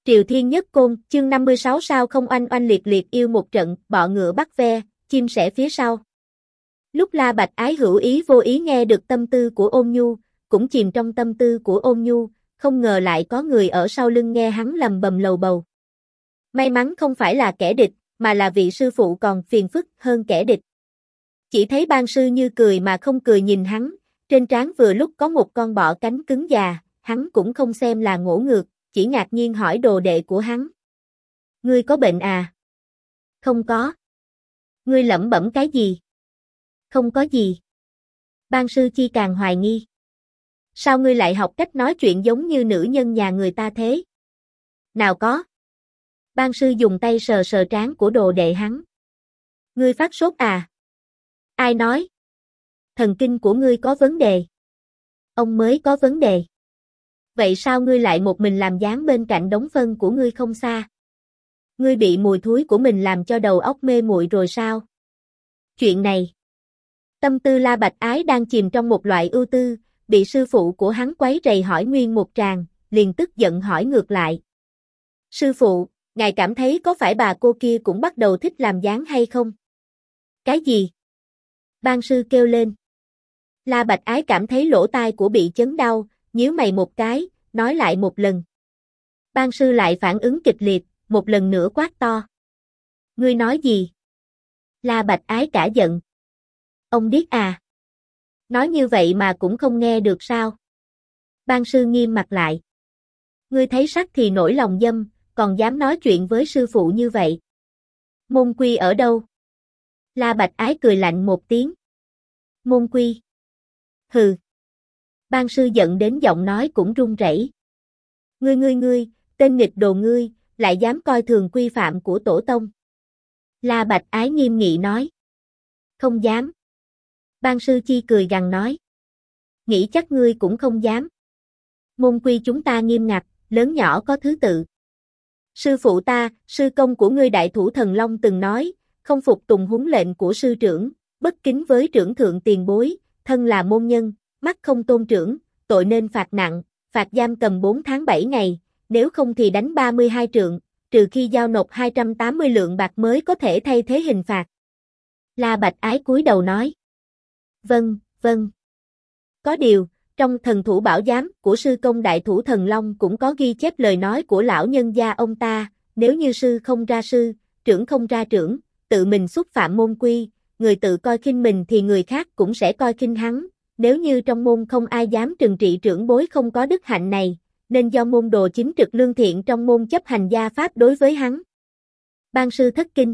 Triều Thiên Nhất Côn, chương 56 sao không oanh oanh liệt liệt yêu một trận, bọ ngựa bắt ve, chim sẻ phía sau. Lúc La Bạch Ái hữu ý vô ý nghe được tâm tư của Ôn Nhu, cũng chìm trong tâm tư của Ôn Nhu, không ngờ lại có người ở sau lưng nghe hắn lầm bầm lầu bầu. May mắn không phải là kẻ địch, mà là vị sư phụ còn phiền phức hơn kẻ địch. Chỉ thấy Ban Sư Như cười mà không cười nhìn hắn, trên trán vừa lúc có một con bọ cánh cứng già, hắn cũng không xem là ngỗ ngược, chỉ ngạc nhiên hỏi đồ đệ của hắn. Ngươi có bệnh à? Không có. Ngươi lẩm bẩm cái gì? Không có gì. Ban Sư Chi càng hoài nghi. Sao ngươi lại học cách nói chuyện giống như nữ nhân nhà người ta thế? Nào có. Ban Sư dùng tay sờ sờ trán của đồ đệ hắn. Ngươi phát sốt à? Ai nói? Thần kinh của ngươi có vấn đề. Ông mới có vấn đề. Vậy sao ngươi lại một mình làm dáng bên cạnh đống phân của ngươi không xa? Ngươi bị mùi thúi của mình làm cho đầu óc mê muội rồi sao? Chuyện này. Tâm tư La Bạch Ái đang chìm trong một loại ưu tư, bị sư phụ của hắn quấy rầy hỏi nguyên một tràng, liền tức giận hỏi ngược lại. Sư phụ, ngài cảm thấy có phải bà cô kia cũng bắt đầu thích làm dáng hay không? Cái gì? Ban Sư kêu lên. La Bạch Ái cảm thấy lỗ tai của bị chấn đau, nhíu mày một cái, nói lại một lần. Ban Sư lại phản ứng kịch liệt, một lần nữa quát to. Ngươi nói gì? La Bạch Ái cả giận. Ông điếc à? Nói như vậy mà cũng không nghe được sao? Ban Sư nghiêm mặt lại. Ngươi thấy sắc thì nổi lòng dâm, còn dám nói chuyện với sư phụ như vậy. Môn quy ở đâu? La Bạch Ái cười lạnh một tiếng. Môn quy. Hừ. Ban Sư giận đến giọng nói cũng run rẩy. Ngươi, tên nghịch đồ ngươi, lại dám coi thường quy phạm của tổ tông. La Bạch Ái nghiêm nghị nói. Không dám. Ban Sư Chi cười gằn nói. Nghĩ chắc ngươi cũng không dám. Môn quy chúng ta nghiêm ngặt, lớn nhỏ có thứ tự. Sư phụ ta, sư công của ngươi Đại Thủ Thần Long từng nói, không phục tùng huấn lệnh của sư trưởng, bất kính với trưởng thượng tiền bối, thân là môn nhân, mắt không tôn trưởng, tội nên phạt nặng, phạt giam cầm 4 tháng 7 ngày, nếu không thì đánh 32 trượng, trừ khi giao nộp 280 lượng bạc mới có thể thay thế hình phạt. La Bạch Ái cúi đầu nói. Vâng, vâng. Có điều, trong thần thủ bảo giám của sư công Đại Thủ Thần Long cũng có ghi chép lời nói của lão nhân gia ông ta, nếu như sư không ra sư, trưởng không ra trưởng, tự mình xúc phạm môn quy, người tự coi khinh mình thì người khác cũng sẽ coi khinh hắn, nếu như trong môn không ai dám trừng trị trưởng bối không có đức hạnh này, nên do môn đồ chính trực lương thiện trong môn chấp hành gia pháp đối với hắn. Ban Sư thất kinh.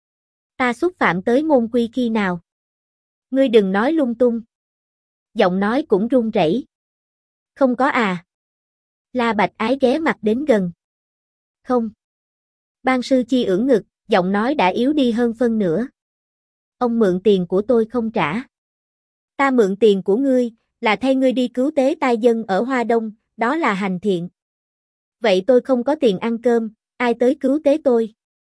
Ta xúc phạm tới môn quy khi nào? Ngươi đừng nói lung tung. Giọng nói cũng run rẩy. Không có à? La Bạch Ái ghé mặt đến gần. Không. Ban Sư Chi ưỡn ngực, giọng nói đã yếu đi hơn phân nửa. Ông mượn tiền của tôi không trả. Ta mượn tiền của ngươi, là thay ngươi đi cứu tế tai dân ở Hoa Đông, đó là hành thiện. Vậy tôi không có tiền ăn cơm, ai tới cứu tế tôi?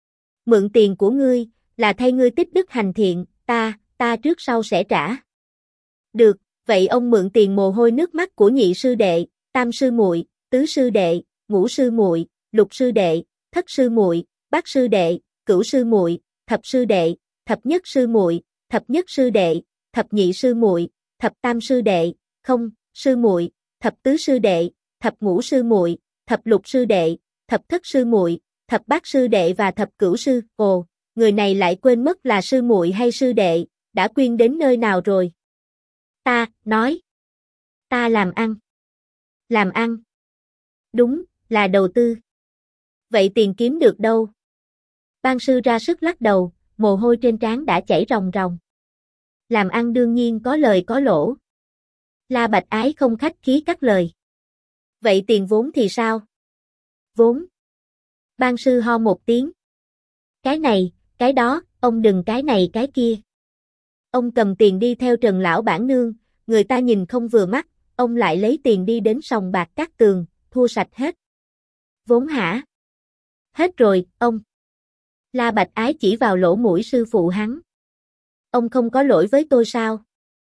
Mượn tiền của ngươi, là thay ngươi tích đức hành thiện, ta trước sau sẽ trả. Được, vậy ông mượn tiền mồ hôi nước mắt của nhị sư đệ, tam sư muội, tứ sư đệ, ngũ sư muội, lục sư đệ, thất sư muội, bát sư đệ, cửu sư muội, thập sư đệ, thập nhất sư muội, thập nhất sư đệ, thập nhị sư muội, thập tam sư đệ, không, sư muội, thập tứ sư đệ, thập ngũ sư muội, thập lục sư đệ, thập thất sư muội, thập bát sư đệ và thập cửu sư. Ồ, người này lại quên mất là sư muội hay sư đệ, đã quyên đến nơi nào rồi? Ta nói. Ta làm ăn. Làm ăn. Đúng, là đầu tư. Vậy tiền kiếm được đâu? Ban Sư ra sức lắc đầu, mồ hôi trên trán đã chảy ròng ròng. Làm ăn đương nhiên có lời có lỗ. La Bạch Ái không khách khí cắt lời. Vậy tiền vốn thì sao? Vốn. Ban Sư ho một tiếng. Cái này, cái đó, ông đừng cái này cái kia. Ông cầm tiền đi theo Trần lão bản nương, người ta nhìn không vừa mắt, ông lại lấy tiền đi đến sòng bạc Cát Tường, thua sạch hết. Vốn hả? Hết rồi, ông. La Bạch Ái chỉ vào lỗ mũi sư phụ hắn. Ông không có lỗi với tôi sao?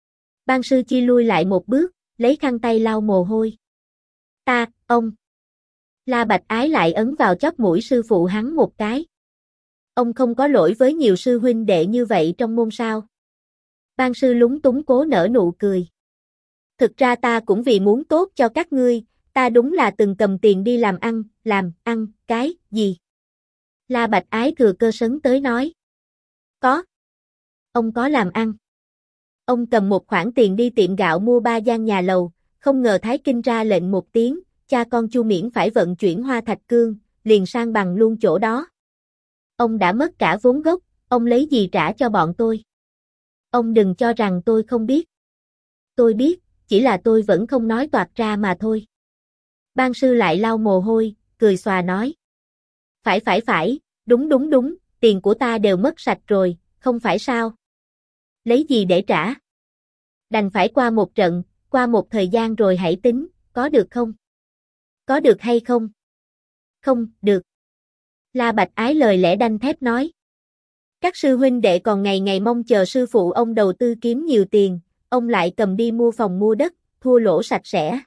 Ban Sư Chi lui lại một bước, lấy khăn tay lau mồ hôi. Ông. La Bạch Ái lại ấn vào chóp mũi sư phụ hắn một cái. Ông không có lỗi với nhiều sư huynh đệ như vậy trong môn sao? Ban sư lúng túng cố nở nụ cười. Thực ra ta cũng vì muốn tốt cho các ngươi, ta đúng là từng cầm tiền đi làm ăn, cái gì? La Bạch Ái thừa cơ sấn tới nói. Có. Ông có làm ăn. Ông cầm một khoản tiền đi tiệm gạo mua 3 gian nhà lầu, không ngờ Thái Kinh ra lệnh một tiếng, cha con Chu miễn phải vận chuyển Hoa Thạch Cương, liền sang bằng luôn chỗ đó. Ông đã mất cả vốn gốc, ông lấy gì trả cho bọn tôi? Ông đừng cho rằng tôi không biết. Tôi biết, chỉ là tôi vẫn không nói toạc ra mà thôi. Ban sư lại lau mồ hôi, cười xòa nói. Phải, đúng, tiền của ta đều mất sạch rồi, không phải sao? Lấy gì để trả? Đành phải qua một trận, qua một thời gian rồi hãy tính, có được không? Có được hay không? Không, được. La Bạch Ái lời lẽ đanh thép nói. Các sư huynh đệ còn ngày ngày mong chờ sư phụ ông đầu tư kiếm nhiều tiền, ông lại cầm đi mua phòng mua đất, thua lỗ sạch sẽ.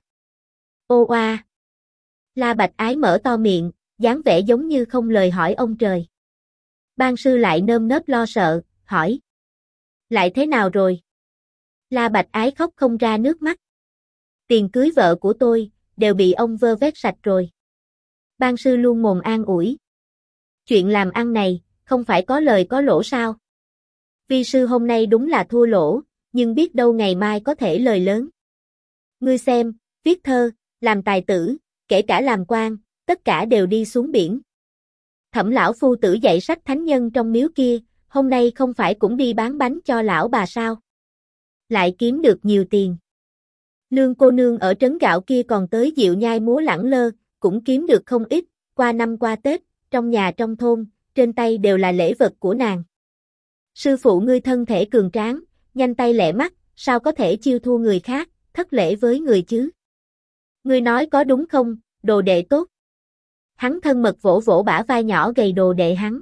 Ô oa! La Bạch Ái mở to miệng, dáng vẻ giống như không lời hỏi ông trời. Ban sư lại nơm nớp lo sợ, hỏi. Lại thế nào rồi? La Bạch Ái khóc không ra nước mắt. Tiền cưới vợ của tôi, đều bị ông vơ vét sạch rồi. Ban sư luôn mồm an ủi. Chuyện làm ăn này, không phải có lời có lỗ sao? Vi sư hôm nay đúng là thua lỗ, nhưng biết đâu ngày mai có thể lời lớn. Ngươi xem, viết thơ, làm tài tử, kể cả làm quan, tất cả đều đi xuống biển. Thẩm lão phu tử dạy sách thánh nhân trong miếu kia, hôm nay không phải cũng đi bán bánh cho lão bà sao? Lại kiếm được nhiều tiền. Lương cô nương ở trấn gạo kia còn tới Diệu Nhai múa lẳng lơ, cũng kiếm được không ít, qua năm qua Tết, trong nhà trong thôn, trên tay đều là lễ vật của nàng. Sư phụ ngươi thân thể cường tráng, nhanh tay lẹ mắt, sao có thể chiêu thua người khác, thất lễ với người chứ? Ngươi nói có đúng không, đồ đệ tốt? Hắn thân mật vỗ vỗ bả vai nhỏ gầy đồ đệ hắn.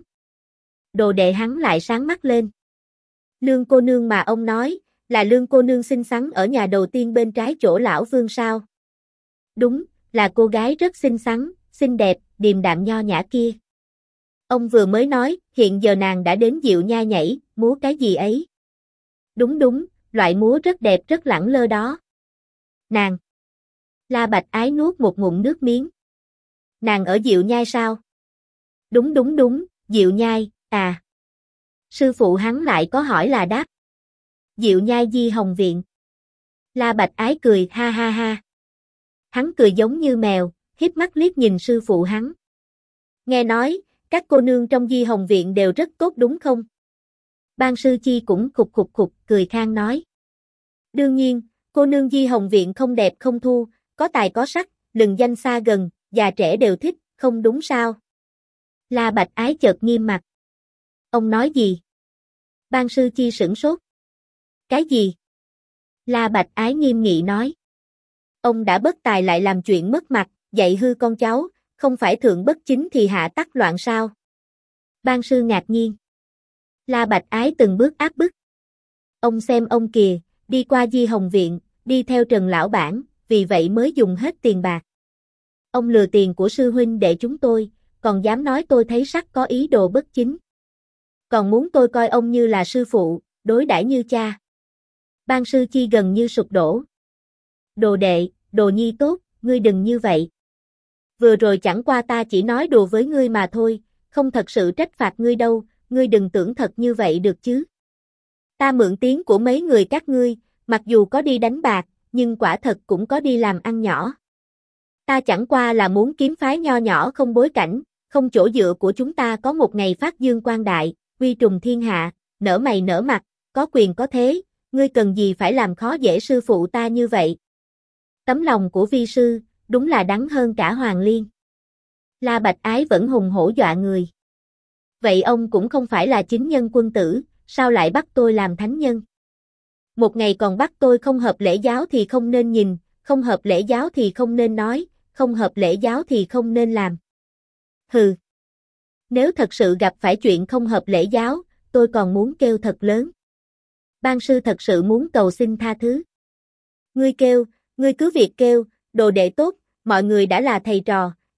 Đồ đệ hắn lại sáng mắt lên. Lương cô nương mà ông nói, là lương cô nương xinh xắn ở nhà đầu tiên bên trái chỗ lão vương sao? Đúng, là cô gái rất xinh xắn, xinh đẹp, điềm đạm nho nhã kia. Ông vừa mới nói, hiện giờ nàng đã đến Diệu Nha nhảy, múa cái gì ấy? Đúng, loại múa rất đẹp rất lẳng lơ đó. Nàng. La Bạch Ái nuốt một ngụm nước miếng. Nàng ở Diệu Nhai sao? Đúng, Diệu Nhai, à. Sư phụ hắn lại có hỏi là đáp. Diệu Nhai Di Hồng Viện. La Bạch Ái cười ha ha ha. Hắn cười giống như mèo, híp mắt liếc nhìn sư phụ hắn. Nghe nói, các cô nương trong Di Hồng Viện đều rất tốt đúng không? Ban sư chi cũng khục, cười khang nói. Đương nhiên, cô nương Di Hồng Viện không đẹp không thu, có tài có sắc, lừng danh xa gần, già trẻ đều thích, không đúng sao? La Bạch Ái chợt nghiêm mặt. Ông nói gì? Ban sư chi sửng sốt. Cái gì? La Bạch Ái nghiêm nghị nói. Ông đã bất tài lại làm chuyện mất mặt, dạy hư con cháu, không phải thượng bất chính thì hạ tắc loạn sao? Ban sư ngạc nhiên. La Bạch Ái từng bước áp bức. Ông xem ông kìa, đi qua Di Hồng Viện, đi theo Trần Lão Bản, vì vậy mới dùng hết tiền bạc. Ông lừa tiền của sư huynh đệ chúng tôi, còn dám nói tôi thấy sắc có ý đồ bất chính. Còn muốn tôi coi ông như là sư phụ, đối đãi như cha. Ban sư chi gần như sụp đổ. Đồ đệ, đồ nhi tốt, ngươi đừng như vậy. Vừa rồi chẳng qua ta chỉ nói đùa với ngươi mà thôi, không thật sự trách phạt ngươi đâu, ngươi đừng tưởng thật như vậy được chứ. Ta mượn tiếng của mấy người các ngươi, mặc dù có đi đánh bạc, nhưng quả thật cũng có đi làm ăn nhỏ. Ta chẳng qua là muốn kiếm phái nho nhỏ không bối cảnh, không chỗ dựa của chúng ta có một ngày phát dương quang đại, uy trùng thiên hạ, nở mày nở mặt, có quyền có thế, ngươi cần gì phải làm khó dễ sư phụ ta như vậy. Tấm lòng của vi sư, đúng là đắng hơn cả hoàng liên. La Bạch Ái vẫn hùng hổ dọa người. Vậy ông cũng không phải là chính nhân quân tử, sao lại bắt tôi làm thánh nhân? Một ngày còn bắt tôi không hợp lễ giáo thì không nên nhìn, không hợp lễ giáo thì không nên nói, không hợp lễ giáo thì không nên làm. Hừ. Nếu thật sự gặp phải chuyện không hợp lễ giáo, tôi còn muốn kêu thật lớn. Ban sư thật sự muốn cầu xin tha thứ. Ngươi kêu, ngươi cứ việc kêu, đồ đệ tốt, mọi người đã là thầy trò,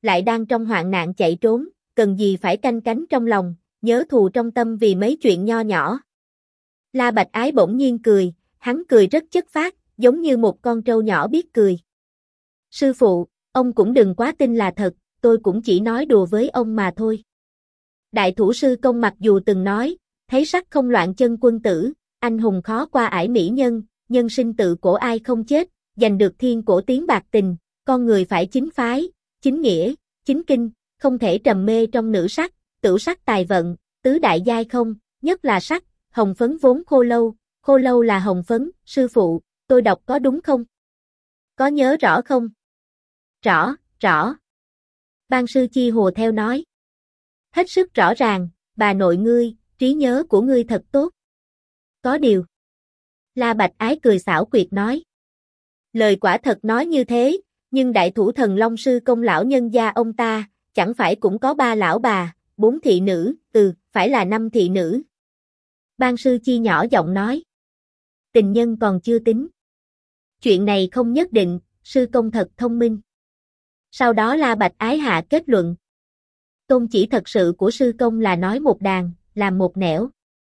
lại đang trong hoạn nạn chạy trốn, cần gì phải canh cánh trong lòng, nhớ thù trong tâm vì mấy chuyện nho nhỏ. La Bạch Ái bỗng nhiên cười, hắn cười rất chất phác, giống như một con trâu nhỏ biết cười. Sư phụ, ông cũng đừng quá tin là thật, tôi cũng chỉ nói đùa với ông mà thôi. Đại thủ sư công mặc dù từng nói, thấy sắc không loạn chân quân tử, anh hùng khó qua ải mỹ nhân, nhân sinh tự cổ ai không chết, giành được thiên cổ tiếng bạc tình, con người phải chính phái, chính nghĩa, chính kinh, không thể trầm mê trong nữ sắc, tửu sắc tài vận, tứ đại giai không, nhất là sắc, hồng phấn vốn khô lâu là hồng phấn, sư phụ, tôi đọc có đúng không? Có nhớ rõ không? Rõ. Ban sư chi hùa theo nói. Hết sức rõ ràng, bà nội ngươi, trí nhớ của ngươi thật tốt. Có điều. La Bạch Ái cười xảo quyệt nói. Lời quả thật nói như thế, nhưng đại thủ thần Long sư công lão nhân gia ông ta, chẳng phải cũng có 3 lão bà, 4 thị nữ, phải là 5 thị nữ. Ban sư chi nhỏ giọng nói. Tình nhân còn chưa tính. Chuyện này không nhất định, sư công thật thông minh. Sau đó La Bạch Ái hạ kết luận. Tôn chỉ thật sự của sư công là nói một đàn, làm một nẻo.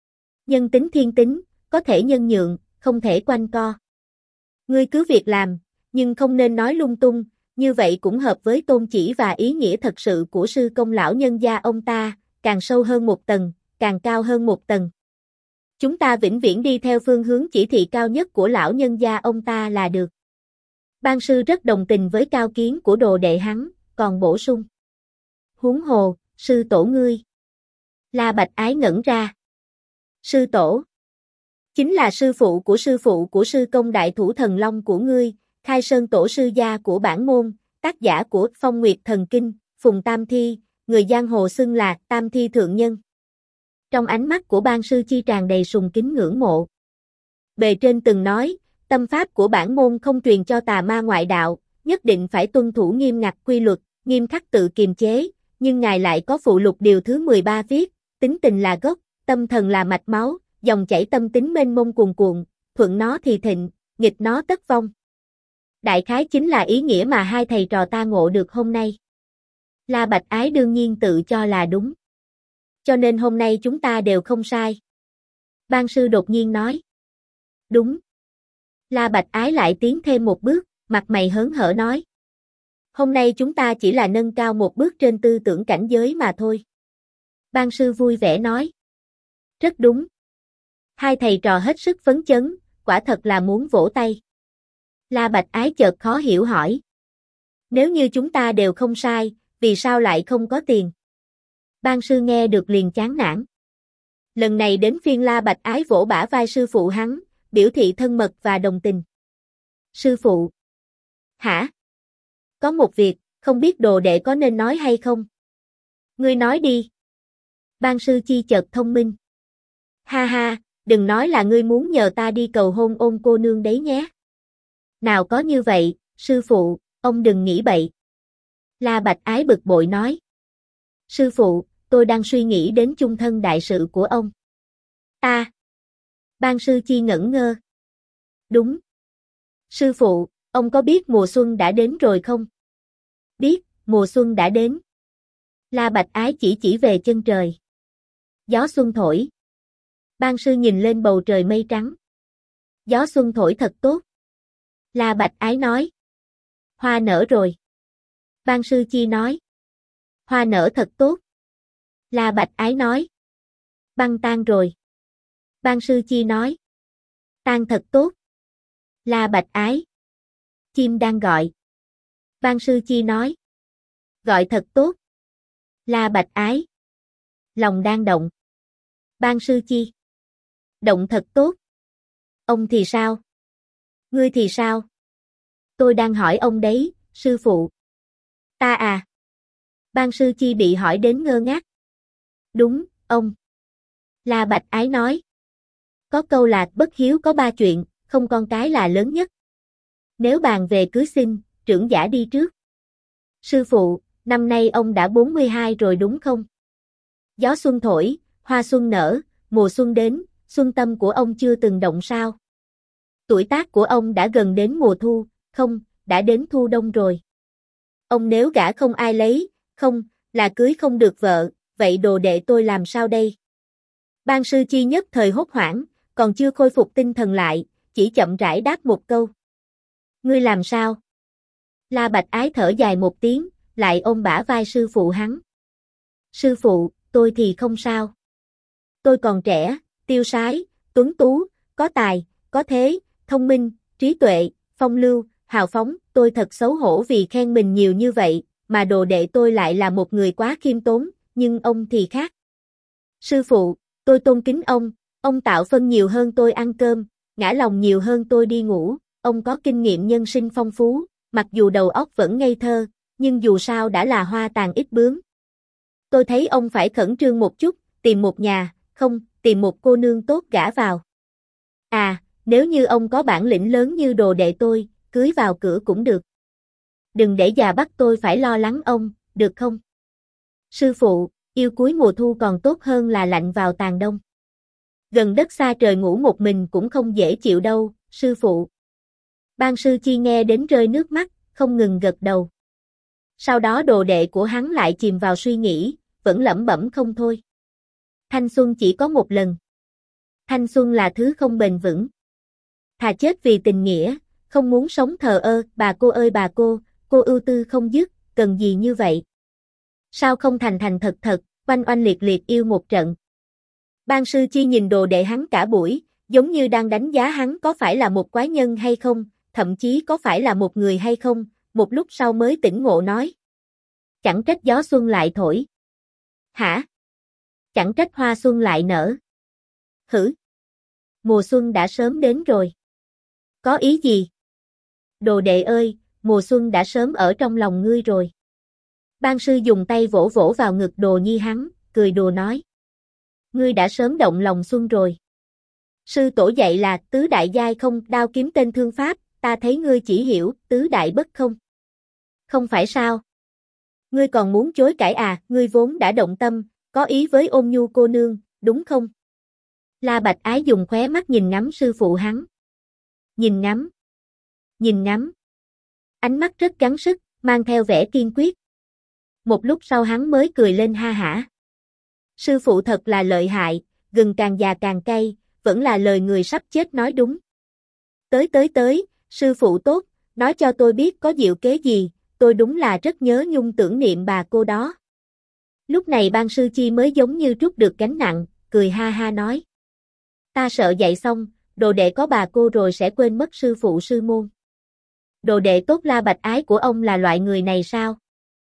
Nhân tính thiên tính, có thể nhân nhượng, không thể quanh co. Ngươi cứ việc làm, nhưng không nên nói lung tung, như vậy cũng hợp với tôn chỉ và ý nghĩa thật sự của sư công lão nhân gia ông ta, càng sâu hơn một tầng, càng cao hơn một tầng. Chúng ta vĩnh viễn đi theo phương hướng chỉ thị cao nhất của lão nhân gia ông ta là được. Ban sư rất đồng tình với cao kiến của đồ đệ hắn, còn bổ sung. Huống hồ, sư tổ ngươi. La Bạch Ái ngẩn ra. Sư tổ. Chính là sư phụ của sư công đại thủ thần long của ngươi, Khai Sơn tổ sư gia của bản môn, tác giả của Phong Nguyệt Thần Kinh, Phùng Tam Thi, người giang hồ xưng là Tam Thi Thượng Nhân. Trong ánh mắt của ban sư chi tràn đầy sùng kính ngưỡng mộ. Bề trên từng nói, tâm pháp của bản môn không truyền cho tà ma ngoại đạo, nhất định phải tuân thủ nghiêm ngặt quy luật, nghiêm khắc tự kiềm chế, nhưng ngài lại có phụ lục điều thứ 13 viết, tính tình là gốc, tâm thần là mạch máu, dòng chảy tâm tính mênh mông cuồn cuộn, thuận nó thì thịnh, nghịch nó tất vong. Đại khái chính là ý nghĩa mà hai thầy trò ta ngộ được hôm nay. La Bạch Ái đương nhiên tự cho là đúng. Cho nên hôm nay chúng ta đều không sai. Ban sư đột nhiên nói. Đúng. La Bạch Ái lại tiến thêm một bước, mặt mày hớn hở nói. Hôm nay chúng ta chỉ là nâng cao một bước trên tư tưởng cảnh giới mà thôi. Ban sư vui vẻ nói. Rất đúng. Hai thầy trò hết sức phấn chấn, quả thật là muốn vỗ tay. La Bạch Ái chợt khó hiểu hỏi. Nếu như chúng ta đều không sai, vì sao lại không có tiền? Ban sư nghe được liền chán nản. Lần này đến phiên La Bạch Ái vỗ bả vai sư phụ hắn, biểu thị thân mật và đồng tình. Sư phụ. Hả? Có một việc, không biết đồ đệ có nên nói hay không? Ngươi nói đi. Ban sư chi chợt thông minh. Ha ha, đừng nói là ngươi muốn nhờ ta đi cầu hôn Ôn cô nương đấy nhé. Nào có như vậy, sư phụ, ông đừng nghĩ bậy. La Bạch Ái bực bội nói. Sư phụ, tôi đang suy nghĩ đến chung thân đại sự của ông. Ta. Ban sư chi ngẩn ngơ. Đúng. Sư phụ, ông có biết mùa xuân đã đến rồi không? Biết, mùa xuân đã đến. La Bạch Ái chỉ về chân trời. Gió xuân thổi. Ban sư nhìn lên bầu trời mây trắng. Gió xuân thổi thật tốt. La Bạch Ái nói. Hoa nở rồi. Ban sư chi nói. Hoa nở thật tốt. La Bạch Ái nói. Băng tan rồi. Ban sư chi nói. Tan thật tốt. La Bạch Ái. Chim đang gọi. Ban sư chi nói. Gọi thật tốt. La Bạch Ái. Lòng đang động. Ban sư chi. Động thật tốt. Ông thì sao? Ngươi thì sao? Tôi đang hỏi ông đấy, sư phụ. Ta à? Ban sư chi bị hỏi đến ngơ ngác. Đúng, ông. La Bạch Ái nói. Có câu là bất hiếu có 3 chuyện, không con cái là lớn nhất. Nếu bàn về cưới xin, trưởng giả đi trước. Sư phụ, năm nay ông đã 42 rồi đúng không? Gió xuân thổi, hoa xuân nở, mùa xuân đến, xuân tâm của ông chưa từng động sao? Tuổi tác của ông đã gần đến mùa thu, không, đã đến thu đông rồi. Ông nếu gả không ai lấy, không, là cưới không được vợ, vậy đồ đệ tôi làm sao đây? Ban sư chi nhất thời hốt hoảng, còn chưa khôi phục tinh thần lại, chỉ chậm rãi đáp một câu. Ngươi làm sao? La Bạch Ái thở dài một tiếng, lại ôm bả vai sư phụ hắn. Sư phụ, tôi thì không sao. Tôi còn trẻ, tiêu sái, tuấn tú, có tài, có thế, thông minh, trí tuệ, phong lưu, hào phóng, tôi thật xấu hổ vì khen mình nhiều như vậy, mà đồ đệ tôi lại là một người quá khiêm tốn, nhưng ông thì khác. Sư phụ, tôi tôn kính ông tạo phân nhiều hơn tôi ăn cơm, ngã lòng nhiều hơn tôi đi ngủ, ông có kinh nghiệm nhân sinh phong phú, mặc dù đầu óc vẫn ngây thơ, nhưng dù sao đã là hoa tàn ít bướm. Tôi thấy ông phải khẩn trương một chút, tìm một nhà, không, tìm một cô nương tốt gả vào. À, nếu như ông có bản lĩnh lớn như đồ đệ tôi, cưới vào cửa cũng được. Đừng để già bắt tôi phải lo lắng ông, được không? Sư phụ, yêu cuối mùa thu còn tốt hơn là lạnh vào tàn đông. Gần đất xa trời ngủ một mình cũng không dễ chịu đâu, sư phụ. Ban sư chi nghe đến rơi nước mắt, không ngừng gật đầu. Sau đó đồ đệ của hắn lại chìm vào suy nghĩ, vẫn lẩm bẩm không thôi. Thanh xuân chỉ có một lần. Thanh xuân là thứ không bền vững. Thà chết vì tình nghĩa, không muốn sống thờ ơ, bà cô ơi bà cô ưu tư không dứt, cần gì như vậy? Sao không thành thành thật thật, oanh oanh liệt liệt yêu một trận? Ban sư chi nhìn đồ đệ hắn cả buổi, giống như đang đánh giá hắn có phải là một quái nhân hay không, thậm chí có phải là một người hay không, một lúc sau mới tỉnh ngộ nói. Chẳng trách gió xuân lại thổi. Hả? Chẳng trách hoa xuân lại nở. Hử? Mùa xuân đã sớm đến rồi. Có ý gì? Đồ đệ ơi, mùa xuân đã sớm ở trong lòng ngươi rồi. Ban sư dùng tay vỗ vỗ vào ngực Đồ Nhi hắn, cười đùa nói. Ngươi đã sớm động lòng xuân rồi. Sư tổ dạy là tứ đại giai không đao kiếm tên thương pháp, ta thấy ngươi chỉ hiểu tứ đại bất không. Không phải sao? Ngươi còn muốn chối cãi à, ngươi vốn đã động tâm, có ý với Ôn Nhu cô nương, đúng không? La Bạch Ái dùng khóe mắt nhìn ngắm sư phụ hắn. Nhìn ngắm. Nhìn ngắm. Ánh mắt rất gắng sức, mang theo vẻ kiên quyết. Một lúc sau hắn mới cười lên ha hả. Sư phụ thật là lợi hại, gừng càng già càng cay, vẫn là lời người sắp chết nói đúng. Tới, sư phụ tốt, nói cho tôi biết có diệu kế gì, tôi đúng là rất nhớ nhung tưởng niệm bà cô đó. Lúc này Ban sư chi mới giống như trút được gánh nặng, cười ha ha nói. Ta sợ dạy xong, đồ đệ có bà cô rồi sẽ quên mất sư phụ sư môn. Đồ đệ tốt La Bạch Ái của ông là loại người này sao?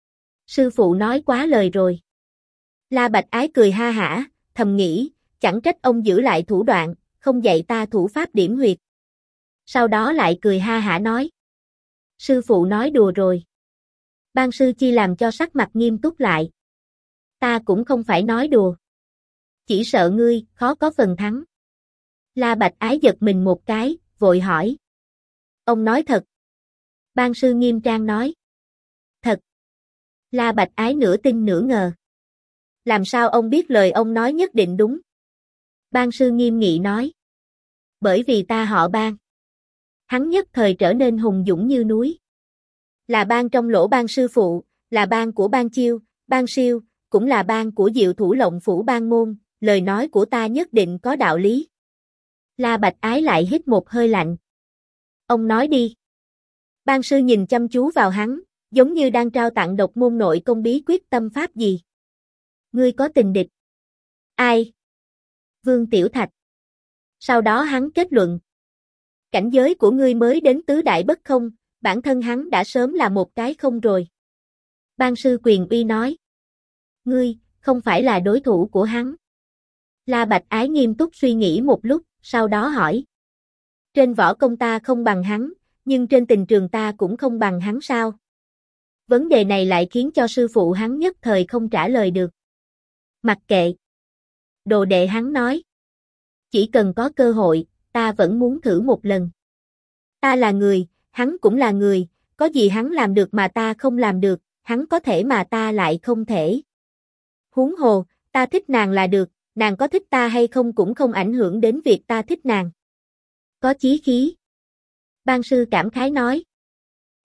Sư phụ nói quá lời rồi. La Bạch Ái cười ha hả, thầm nghĩ, chẳng trách ông giữ lại thủ đoạn, không dạy ta thủ pháp điểm huyệt. Sau đó lại cười ha hả nói. Sư phụ nói đùa rồi. Ban sư chi làm cho sắc mặt nghiêm túc lại. Ta cũng không phải nói đùa. Chỉ sợ ngươi, khó có phần thắng. La Bạch Ái giật mình một cái, vội hỏi. Ông nói thật. Ban sư nghiêm trang nói. Thật. La Bạch Ái nửa tin nửa ngờ. Làm sao ông biết lời ông nói nhất định đúng? Ban sư nghiêm nghị nói. Bởi vì ta họ Ban. Hắn nhất thời trở nên hùng dũng như núi. Là Ban trong lỗ Ban sư phụ, là Ban của Ban Chiêu, Ban Siêu, cũng là Ban của Diệu Thủ Lộng Phủ Ban Môn, lời nói của ta nhất định có đạo lý. La Bạch Ái lại hít một hơi lạnh. Ông nói đi. Ban sư nhìn chăm chú vào hắn, giống như đang trao tặng độc môn nội công bí quyết tâm pháp gì. Ngươi có tình địch. Ai? Vương Tiểu Thạch. Sau đó hắn kết luận. Cảnh giới của ngươi mới đến tứ đại bất không, bản thân hắn đã sớm là một cái không rồi. Ban sư quyền uy nói. Ngươi, không phải là đối thủ của hắn. La Bạch Ái nghiêm túc suy nghĩ một lúc, sau đó hỏi. Trên võ công ta không bằng hắn, nhưng trên tình trường ta cũng không bằng hắn sao? Vấn đề này lại khiến cho sư phụ hắn nhất thời không trả lời được. Mặc kệ. Đồ đệ hắn nói. Chỉ cần có cơ hội, ta vẫn muốn thử một lần. Ta là người, hắn cũng là người, có gì hắn làm được mà ta không làm được, hắn có thể mà ta lại không thể. Huống hồ, ta thích nàng là được, nàng có thích ta hay không cũng không ảnh hưởng đến việc ta thích nàng. Có chí khí. Ban sư cảm khái nói.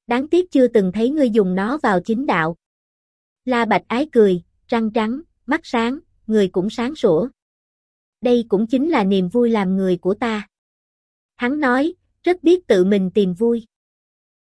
Đáng tiếc chưa từng thấy ngươi dùng nó vào chính đạo. La Bạch Ái cười, răng trắng, mắt sáng, người cũng sáng sủa. Đây cũng chính là niềm vui làm người của ta. Hắn nói, rất biết tự mình tìm vui.